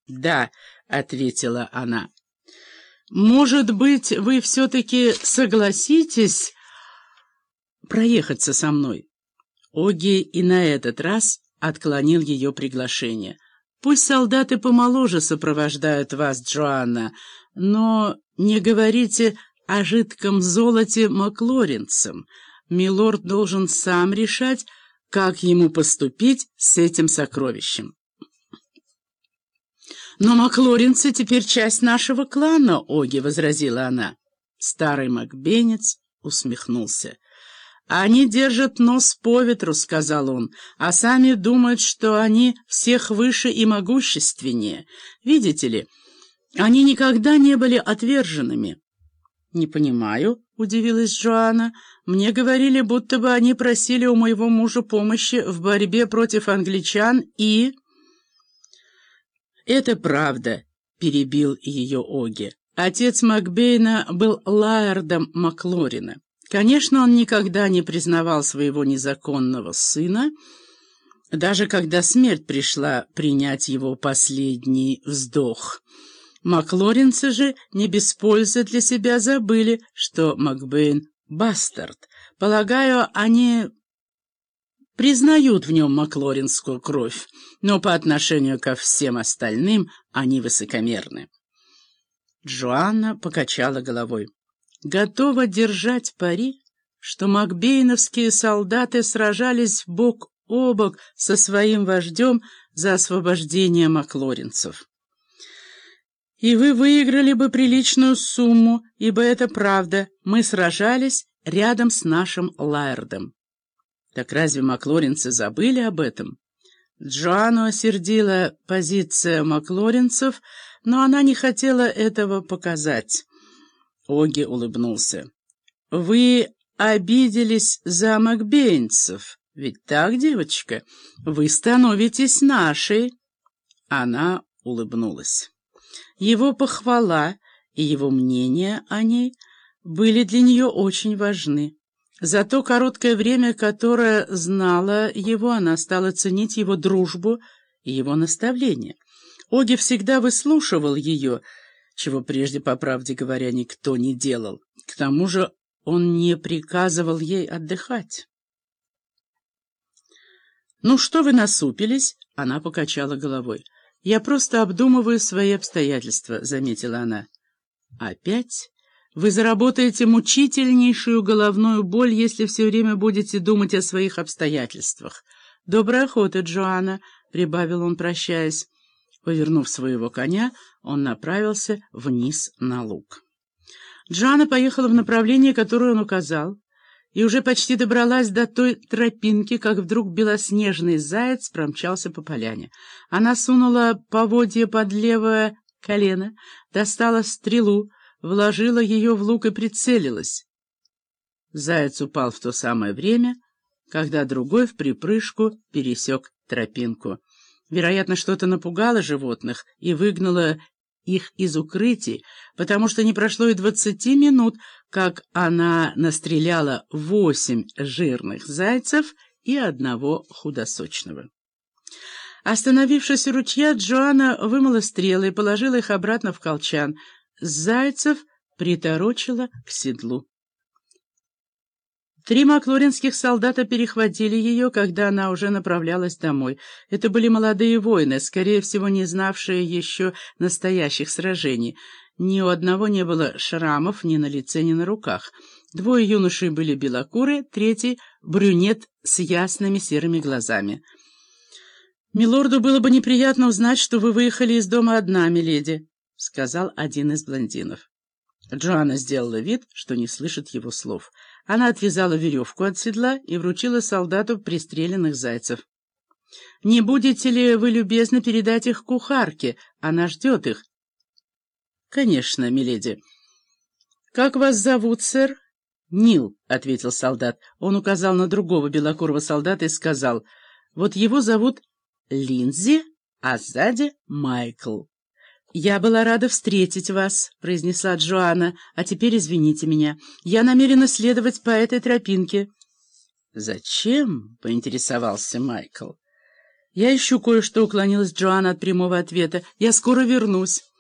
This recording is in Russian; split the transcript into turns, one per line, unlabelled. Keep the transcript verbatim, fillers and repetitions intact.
«Да», — ответила она. «Может быть, вы все-таки согласитесь проехаться со мной?» Оги и на этот раз отклонил ее приглашение. «Пусть солдаты помоложе сопровождают вас, Джоанна, но не говорите о жидком золоте маклоринцам. Милорд должен сам решать, как ему поступить с этим сокровищем». «Но маклоринцы теперь часть нашего клана, Оги», — возразила она. Старый макбенец усмехнулся. «Они держат нос по ветру», — сказал он, «а сами думают, что они всех выше и могущественнее. Видите ли, они никогда не были отверженными». «Не понимаю», — удивилась Джоанна. «Мне говорили, будто бы они просили у моего мужа помощи в борьбе против англичан и...» «Это правда», — перебил ее Оги. «Отец Макбейна был лаэрдом Маклорина. Конечно, он никогда не признавал своего незаконного сына, даже когда смерть пришла принять его последний вздох. Маклоринцы же не без пользы для себя забыли, что Макбейн — бастард. Полагаю, они признают в нем маклоринскую кровь, но по отношению ко всем остальным они высокомерны». Джоанна покачала головой. «Готова держать пари, что макбейновские солдаты сражались бок о бок со своим вождем за освобождение маклоринцев. И вы выиграли бы приличную сумму, ибо это правда, мы сражались рядом с нашим лаэрдом». Так разве маклоринцы забыли об этом? Джоанну осердила позиция маклоринцев, но она не хотела этого показать. Оги улыбнулся. «Вы обиделись за макбейнцев, ведь так, девочка? Вы становитесь нашей». Она улыбнулась. Его похвала и его мнение о ней были для нее очень важны. За то короткое время, которое знала его, она стала ценить его дружбу и его наставления. Оги всегда выслушивал ее, чего прежде, по правде говоря, никто не делал. К тому же он не приказывал ей отдыхать. «Ну что вы насупились?» — она покачала головой. «Я просто обдумываю свои обстоятельства», — заметила она. «Опять? Вы заработаете мучительнейшую головную боль, если все время будете думать о своих обстоятельствах. Доброй охоты, Джоанна», — прибавил он, прощаясь. Повернув своего коня, он направился вниз на луг. Джоанна поехала в направлении, которое он указал, и уже почти добралась до той тропинки, как вдруг белоснежный заяц промчался по поляне. Она сунула поводья под левое колено, достала стрелу, вложила ее в лук и прицелилась. Заяц упал в то самое время, когда другой вприпрыжку пересек тропинку. Вероятно, что-то напугало животных и выгнало их из укрытий, потому что не прошло и двадцати минут, как она настреляла восемь жирных зайцев и одного худосочного. Остановившись у ручья, Джоанна вымыла стрелы и положила их обратно в колчан. Зайцев приторочила к седлу. Три маклоринских солдата перехватили ее, когда она уже направлялась домой. Это были молодые воины, скорее всего, не знавшие еще настоящих сражений. Ни у одного не было шрамов ни на лице, ни на руках. Двое юношей были белокурые, третий — брюнет с ясными серыми глазами. «Милорду было бы неприятно узнать, что вы выехали из дома одна, миледи», — сказал один из блондинов. Джоанна сделала вид, что не слышит его слов. Она отвязала веревку от седла и вручила солдату пристреленных зайцев. «Не будете ли вы любезны передать их кухарке? Она ждет их». «Конечно, миледи». «Как вас зовут, сэр?» «Нил», — ответил солдат. Он указал на другого белокурого солдата и сказал: «Вот его зовут Линдзи, а сзади Майкл». «Я была рада встретить вас», — произнесла Джоанна, — «а теперь извините меня. Я намерена следовать по этой тропинке». «Зачем?» — поинтересовался Майкл. «Я ищу кое-что», — уклонилась Джоанна от прямого ответа. «Я скоро вернусь».